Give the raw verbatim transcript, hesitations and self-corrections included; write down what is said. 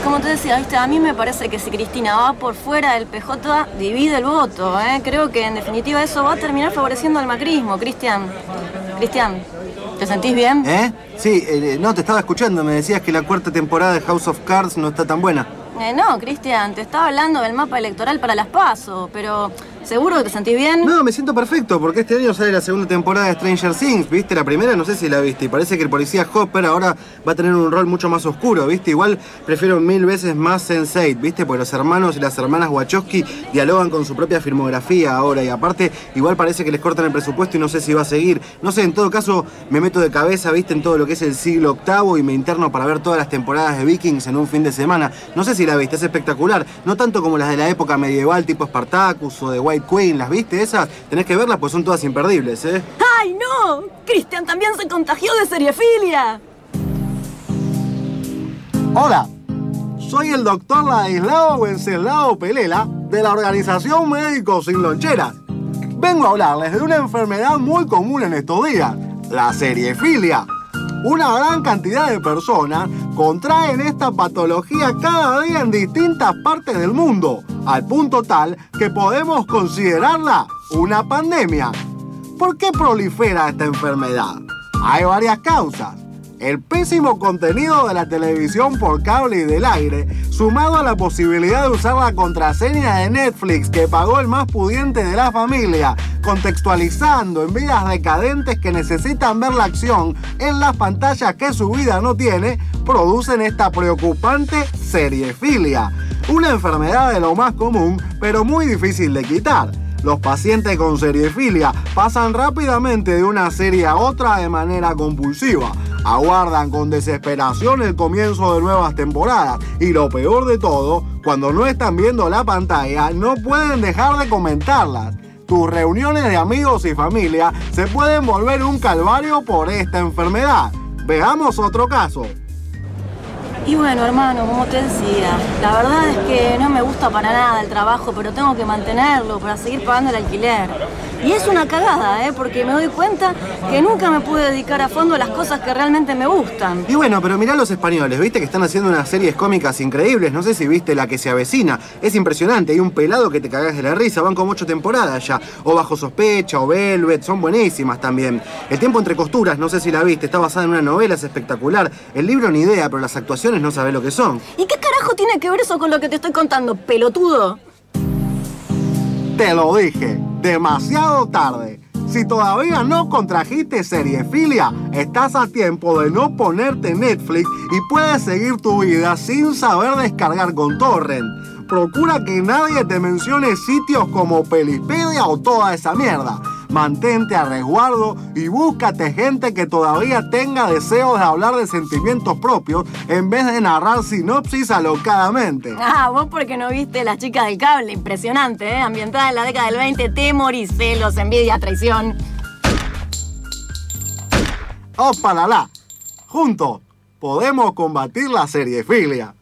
como te decía, ¿viste? A mí me parece que si Cristina va por fuera del P J, divide el voto, ¿eh? Creo que en definitiva eso va a terminar favoreciendo al macrismo, Cristian. Cristian, ¿te sentís bien? ¿Eh? Sí, eh, no, te estaba escuchando. Me decías que la cuarta temporada de House of Cards no está tan buena. Eh, no, Cristian, te estaba hablando del mapa electoral para las PASO, pero ¿seguro que te sentís bien? No, me siento perfecto, porque este año sale la segunda temporada de Stranger Things, ¿viste? La primera no sé si la viste, y parece que el policía Hopper ahora va a tener un rol mucho más oscuro, ¿viste? Igual prefiero mil veces más sense eight, ¿viste? Porque los hermanos y las hermanas Wachowski dialogan con su propia filmografía ahora, y aparte, igual parece que les cortan el presupuesto y no sé si va a seguir. No sé, en todo caso, me meto de cabeza, ¿viste? En todo lo que es el siglo octavo y me interno para ver todas las temporadas de Vikings en un fin de semana. No sé si la viste, es espectacular. No tanto como las de la época medieval tipo Spartacus o de White Queen, ¿las viste esas? Tenés que verlas, pues son todas imperdibles, ¿eh? ¡Ay, no! Cristian también se contagió de seriefilia. Hola, soy el doctor Ladislao Wenceslao Pelela de la organización Médicos Sin Loncheras. Vengo a hablarles de una enfermedad muy común en estos días, la seriefilia. Una gran cantidad de personas contraen esta patología cada día en distintas partes del mundo, al punto tal que podemos considerarla una pandemia. ¿Por qué prolifera esta enfermedad? Hay varias causas. El pésimo contenido de la televisión por cable y del aire, sumado a la posibilidad de usar la contraseña de Netflix que pagó el más pudiente de la familia, contextualizando en vidas decadentes que necesitan ver la acción en las pantallas que su vida no tiene, producen esta preocupante seriefilia. Una enfermedad de lo más común, pero muy difícil de quitar. Los pacientes con seriefilia pasan rápidamente de una serie a otra de manera compulsiva. Aguardan con desesperación el comienzo de nuevas temporadas y lo peor de todo, cuando no están viendo la pantalla, no pueden dejar de comentarlas. Tus reuniones de amigos y familia se pueden volver un calvario por esta enfermedad. Veamos otro caso. Y bueno, hermano, como te decía, la verdad es que no me gusta para nada el trabajo, pero tengo que mantenerlo para seguir pagando el alquiler. Y es una cagada, ¿eh? Porque me doy cuenta que nunca me pude dedicar a fondo a las cosas que realmente me gustan. Y bueno, pero mirá los españoles, ¿viste? Que están haciendo unas series cómicas increíbles. No sé si viste La que se avecina. Es impresionante, hay un pelado que te cagás de la risa. Van como ocho temporadas ya. O Bajo sospecha, o Velvet, son buenísimas también. El tiempo entre costuras, no sé si la viste, está basada en una novela, es espectacular. El libro ni idea, pero las actuaciones no sabés lo que son. ¿Y qué carajo tiene que ver eso con lo que te estoy contando, pelotudo? Te lo dije, demasiado tarde. Si todavía no contrajiste seriefilia, estás a tiempo de no ponerte Netflix y puedes seguir tu vida sin saber descargar con torrent. Procura que nadie te mencione sitios como Pelispedia o toda esa mierda. Mantente a resguardo y búscate gente que todavía tenga deseos de hablar de sentimientos propios en vez de narrar sinopsis alocadamente. Ah, vos porque no viste Las chicas del cable, impresionante, ¿eh? Ambientada en la década del veinte, temor y celos, envidia, traición. ¡Opalala! Juntos podemos combatir la seriefilia.